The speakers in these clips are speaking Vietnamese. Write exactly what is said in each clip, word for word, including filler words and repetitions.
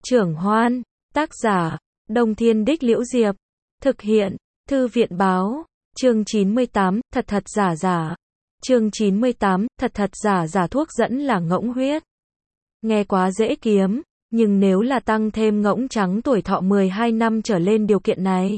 Trưởng Hoan, tác giả, Đông Thiên Đích Liễu Diệp, thực hiện, Thư viện Báo, chương chín mươi tám, thật thật giả giả. Chương chín mươi tám, thật thật giả giả thuốc dẫn là ngỗng huyết. Nghe quá dễ kiếm, nhưng nếu là tăng thêm ngỗng trắng tuổi thọ mười hai năm trở lên điều kiện này,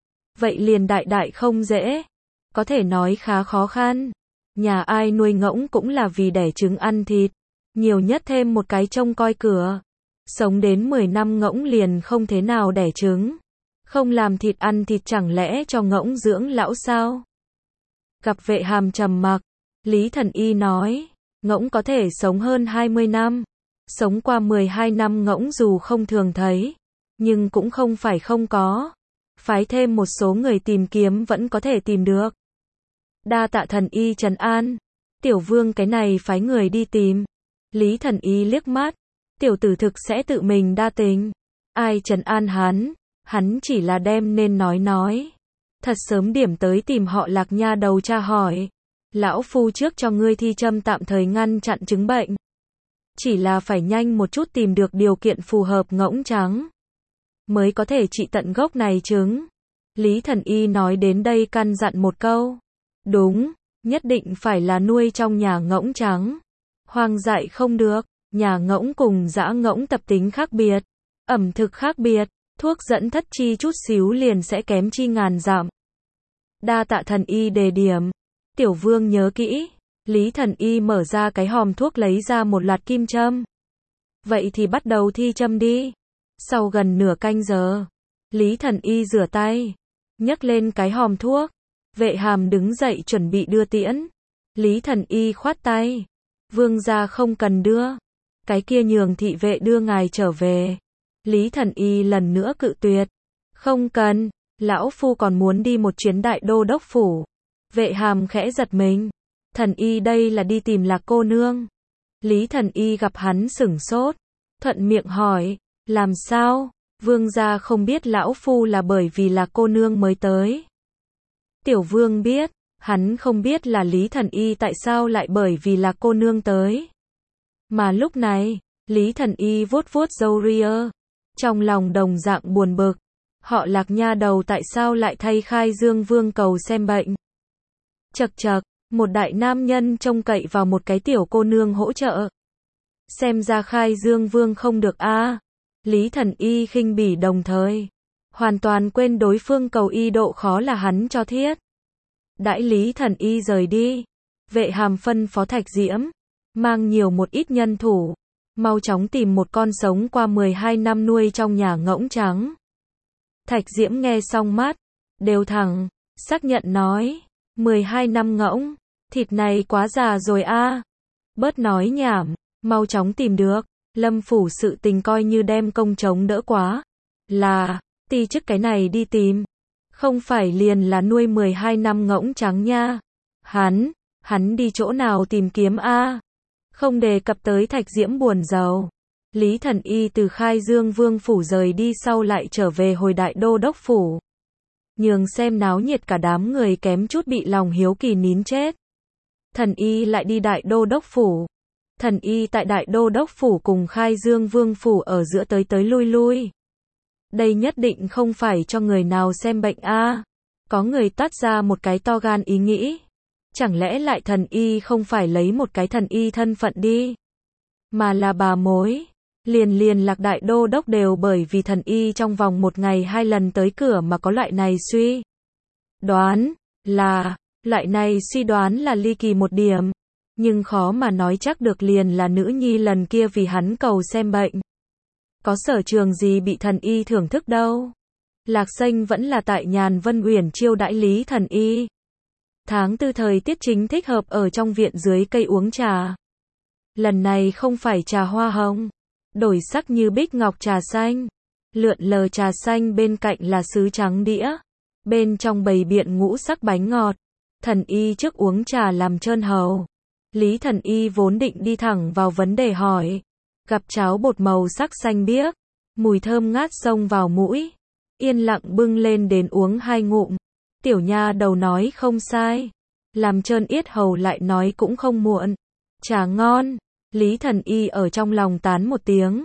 vậy liền đại đại không dễ, có thể nói khá khó khăn. Nhà ai nuôi ngỗng cũng là vì đẻ trứng ăn thịt, nhiều nhất thêm một cái trông coi cửa. Sống đến mười năm ngỗng liền không thế nào đẻ trứng. Không làm thịt ăn thịt chẳng lẽ cho ngỗng dưỡng lão sao? Gặp Vệ Hàm trầm mặc, Lý Thần Y nói, ngỗng có thể sống hơn hai mươi năm. Sống qua mười hai năm ngỗng dù không thường thấy, nhưng cũng không phải không có. Phái thêm một số người tìm kiếm vẫn có thể tìm được. Đa tạ Thần Y trấn an. Tiểu Vương cái này phái người đi tìm. Lý Thần Y liếc mắt. Tiểu tử thực sẽ tự mình đa tình. Ai trấn an hắn? Hắn chỉ là đem nên nói nói. Thật sớm điểm tới tìm họ Lạc nha đầu tra hỏi. Lão phu trước cho ngươi thi châm tạm thời ngăn chặn chứng bệnh. Chỉ là phải nhanh một chút tìm được điều kiện phù hợp ngỗng trắng, mới có thể trị tận gốc này chứng. Lý Thần Y nói đến đây căn dặn một câu. Đúng, nhất định phải là nuôi trong nhà ngỗng trắng. Hoang dại không được, nhà ngỗng cùng dã ngỗng tập tính khác biệt, ẩm thực khác biệt, thuốc dẫn thất chi chút xíu liền sẽ kém chi ngàn dặm. Đa tạ Thần Y đề điểm. Tiểu Vương nhớ kỹ. Lý Thần Y mở ra cái hòm thuốc lấy ra một loạt kim châm. Vậy thì bắt đầu thi châm đi. Sau gần nửa canh giờ, Lý Thần Y rửa tay, nhấc lên cái hòm thuốc. Vệ Hàm đứng dậy chuẩn bị đưa tiễn. Lý Thần Y khoát tay. Vương gia không cần đưa. Cái kia nhường thị vệ đưa ngài trở về. Lý Thần Y lần nữa cự tuyệt. Không cần, lão phu còn muốn đi một chuyến đại đô đốc phủ. Vệ Hàm khẽ giật mình. Thần Y đây là đi tìm Lạc cô nương. Lý Thần Y gặp hắn sửng sốt, thuận miệng hỏi, làm sao? Vương gia không biết lão phu là bởi vì Lạc cô nương mới tới. Tiểu Vương biết, hắn không biết là Lý Thần Y tại sao lại bởi vì Lạc cô nương tới. Mà lúc này, Lý Thần Y vuốt vuốt râu ria, trong lòng đồng dạng buồn bực. Họ Lạc nha đầu tại sao lại thay Khai Dương Vương cầu xem bệnh? Chậc chậc. Một đại nam nhân trông cậy vào một cái tiểu cô nương hỗ trợ. Xem ra Khai Dương Vương không được a. À. Lý Thần Y khinh bỉ đồng thời, hoàn toàn quên đối phương cầu y độ khó là hắn cho thiết. Đãi Lý Thần Y rời đi, Vệ Hàm phân phó Thạch Diễm, mang nhiều một ít nhân thủ, mau chóng tìm một con sống qua mười hai năm nuôi trong nhà ngỗng trắng. Thạch Diễm nghe xong mắt đều thẳng, xác nhận nói. mười hai năm ngỗng, thịt này quá già rồi a. À. Bớt nói nhảm, mau chóng tìm được. Lâm phủ sự tình coi như đem công chống đỡ quá. Là, ti chức cái này đi tìm. Không phải liền là nuôi mười hai năm ngỗng trắng nha. Hắn, hắn đi chỗ nào tìm kiếm a? À. Không đề cập tới Thạch Diễm buồn rầu. Lý Thần Y từ Khai Dương Vương phủ rời đi sau lại trở về hồi đại đô đốc phủ. Nhường xem náo nhiệt cả đám người kém chút bị lòng hiếu kỳ nín chết. Thần Y lại đi đại đô đốc phủ. Thần Y tại đại đô đốc phủ cùng Khai Dương Vương phủ ở giữa tới tới lui lui. Đây nhất định không phải cho người nào xem bệnh a. À. Có người toát ra một cái to gan ý nghĩ. Chẳng lẽ lại Thần Y không phải lấy một cái Thần Y thân phận đi, mà là bà mối. Liền liền Lạc đại đô đốc đều bởi vì Thần Y trong vòng một ngày hai lần tới cửa mà có loại này suy đoán. Là, loại này suy đoán là ly kỳ một điểm, nhưng khó mà nói chắc được liền là nữ nhi lần kia vì hắn cầu xem bệnh. Có sở trường gì bị Thần Y thưởng thức đâu. Lạc Xanh vẫn là tại Nhàn Vân Uyển chiêu đãi Lý Thần Y. Tháng tư thời tiết chính thích hợp ở trong viện dưới cây uống trà. Lần này không phải trà hoa hồng, đổi sắc như bích ngọc trà xanh. Lượn lờ trà xanh bên cạnh là sứ trắng đĩa. Bên trong bày biện ngũ sắc bánh ngọt. Thần Y trước uống trà làm trơn hầu. Lý Thần Y vốn định đi thẳng vào vấn đề hỏi. Gặp cháo bột màu sắc xanh biếc. Mùi thơm ngát xông vào mũi. Yên lặng bưng lên đến uống hai ngụm. Tiểu nha đầu nói không sai. Làm trơn yết hầu lại nói cũng không muộn. Trà ngon. Lý Thần Y ở trong lòng tán một tiếng.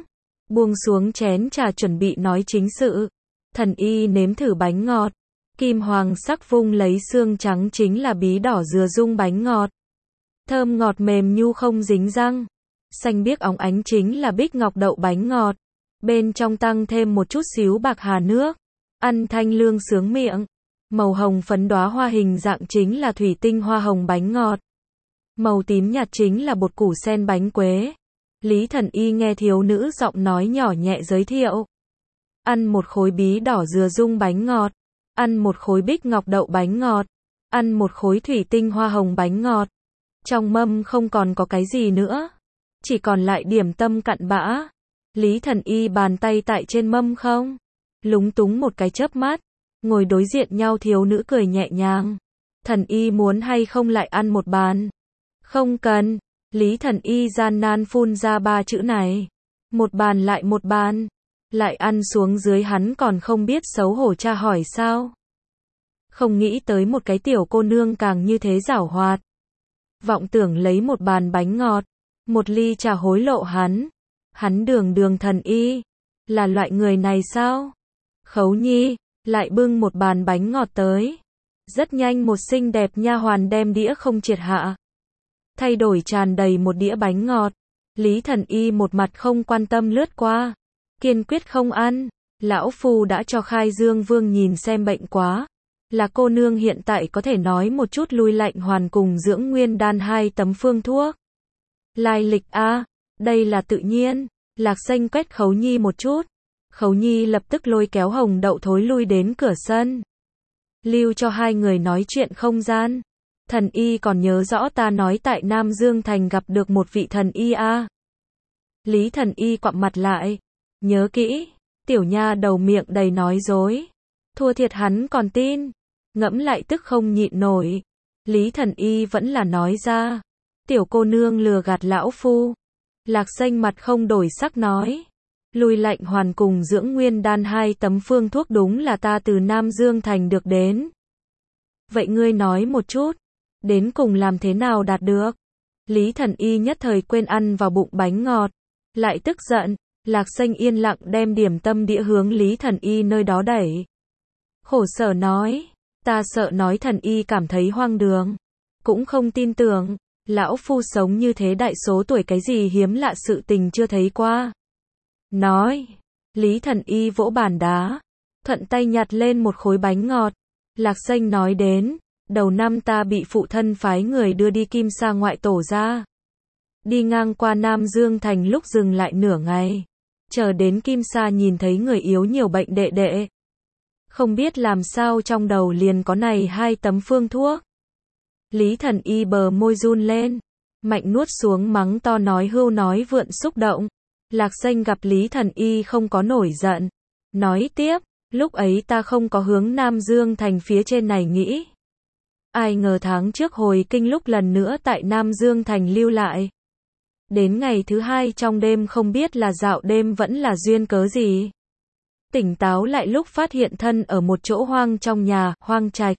buông xuống chén trà chuẩn bị nói chính sự. Thần y nếm thử bánh ngọt. Kim hoàng sắc vung lấy xương trắng chính là bí đỏ dừa dung bánh ngọt. Thơm ngọt mềm nhu không dính răng. Xanh biếc óng ánh chính là bích ngọc đậu bánh ngọt. Bên trong tăng thêm một chút xíu bạc hà nước. Ăn thanh lương sướng miệng. Màu hồng phấn đóa hoa hình dạng chính là thủy tinh hoa hồng bánh ngọt. Màu tím nhạt chính là bột củ sen bánh quế. Lý Thần Y nghe thiếu nữ giọng nói nhỏ nhẹ giới thiệu. Ăn một khối bí đỏ dừa dung bánh ngọt. Ăn một khối bích ngọc đậu bánh ngọt. Ăn một khối thủy tinh hoa hồng bánh ngọt. Trong mâm không còn có cái gì nữa. Chỉ còn lại điểm tâm cặn bã. Lý Thần Y bàn tay tại trên mâm không. Lúng túng một cái chớp mắt. Ngồi đối diện nhau thiếu nữ cười nhẹ nhàng. Thần Y muốn hay không lại ăn một bàn? Không cần. Lý Thần Y gian nan phun ra ba chữ này. Một bàn lại một bàn. Lại ăn xuống dưới hắn còn không biết xấu hổ tra hỏi sao. Không nghĩ tới một cái tiểu cô nương càng như thế giảo hoạt. Vọng tưởng lấy một bàn bánh ngọt. Một ly trà hối lộ hắn. Hắn đường đường Thần Y. Là loại người này sao? Khấu Nhi. Lại bưng một bàn bánh ngọt tới. Rất nhanh một xinh đẹp nha hoàn đem đĩa không triệt hạ. Thay đổi tràn đầy một đĩa bánh ngọt. Lý Thần Y một mặt không quan tâm lướt qua. Kiên quyết không ăn. Lão phu đã cho Khai Dương Vương nhìn xem bệnh quá. Là cô nương hiện tại có thể nói một chút lui lạnh hoàn cùng dưỡng nguyên đan hai tấm phương thuốc. Lai lịch a, đây là tự nhiên. Lạc Xanh quét Khấu Nhi một chút. Khấu Nhi lập tức lôi kéo Hồng Đậu thối lui đến cửa sân. Lưu cho hai người nói chuyện không gian. Thần Y còn nhớ rõ ta nói tại Nam Dương Thành gặp được một vị thần y a. À. Lý Thần Y quặm mặt lại. Nhớ kỹ. Tiểu nha đầu miệng đầy nói dối. Thua thiệt hắn còn tin. Ngẫm lại tức không nhịn nổi. Lý Thần Y vẫn là nói ra. Tiểu cô nương lừa gạt lão phu. Lạc Xanh mặt không đổi sắc nói. Lui lạnh hoàn cùng dưỡng nguyên đan hai tấm phương thuốc đúng là ta từ Nam Dương Thành được đến. Vậy ngươi nói một chút. Đến cùng làm thế nào đạt được? Lý Thần Y nhất thời quên ăn vào bụng bánh ngọt. Lại tức giận. Lạc Xanh yên lặng đem điểm tâm đĩa hướng Lý Thần Y nơi đó đẩy. Khổ sở nói. Ta sợ nói Thần Y cảm thấy hoang đường. Cũng không tin tưởng. Lão phu sống như thế đại số tuổi cái gì hiếm lạ sự tình chưa thấy qua. Nói. Lý Thần Y vỗ bàn đá. Thuận tay nhặt lên một khối bánh ngọt. Lạc Xanh nói đến. Đầu năm ta bị phụ thân phái người đưa đi Kim Sa ngoại tổ ra. Đi ngang qua Nam Dương Thành lúc dừng lại nửa ngày. Chờ đến Kim Sa nhìn thấy người yếu nhiều bệnh đệ đệ. Không biết làm sao trong đầu liền có này hai tấm phương thuốc. Lý Thần Y bờ môi run lên. Mạnh nuốt xuống mắng to nói hưu nói vượn xúc động. Lạc Xanh gặp Lý Thần Y không có nổi giận. Nói tiếp, lúc ấy ta không có hướng Nam Dương Thành phía trên này nghĩ. Ai ngờ tháng trước hồi kinh lúc lần nữa tại Nam Dương Thành lưu lại. Đến ngày thứ hai trong đêm không biết là dạo đêm vẫn là duyên cớ gì. Tỉnh táo lại lúc phát hiện thân ở một chỗ hoang trong nhà, hoang trạch.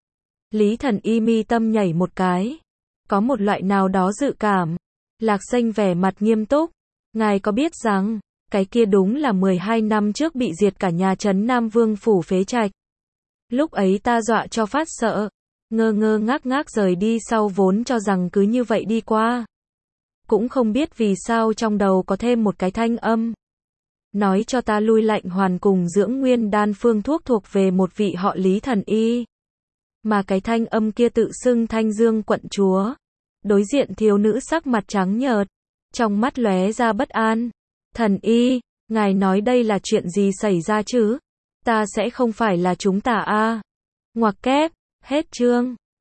Lý Thần Y mi tâm nhảy một cái. Có một loại nào đó dự cảm. Lạc Xanh vẻ mặt nghiêm túc. Ngài có biết rằng, cái kia đúng là mười hai năm trước bị diệt cả nhà trấn Nam Vương phủ phế trạch. Lúc ấy ta dọa cho phát sợ. Ngơ ngơ ngác ngác rời đi sau vốn cho rằng cứ như vậy đi qua. Cũng không biết vì sao trong đầu có thêm một cái thanh âm. Nói cho ta lui lạnh hoàn cùng dưỡng nguyên đan phương thuốc thuộc về một vị họ Lý Thần Y. Mà cái thanh âm kia tự xưng Thanh Dương quận chúa. Đối diện thiếu nữ sắc mặt trắng nhợt. Trong mắt lóe ra bất an. Thần Y, ngài nói đây là chuyện gì xảy ra chứ? Ta sẽ không phải là chúng ta a? Ngoặc kép, hết chương.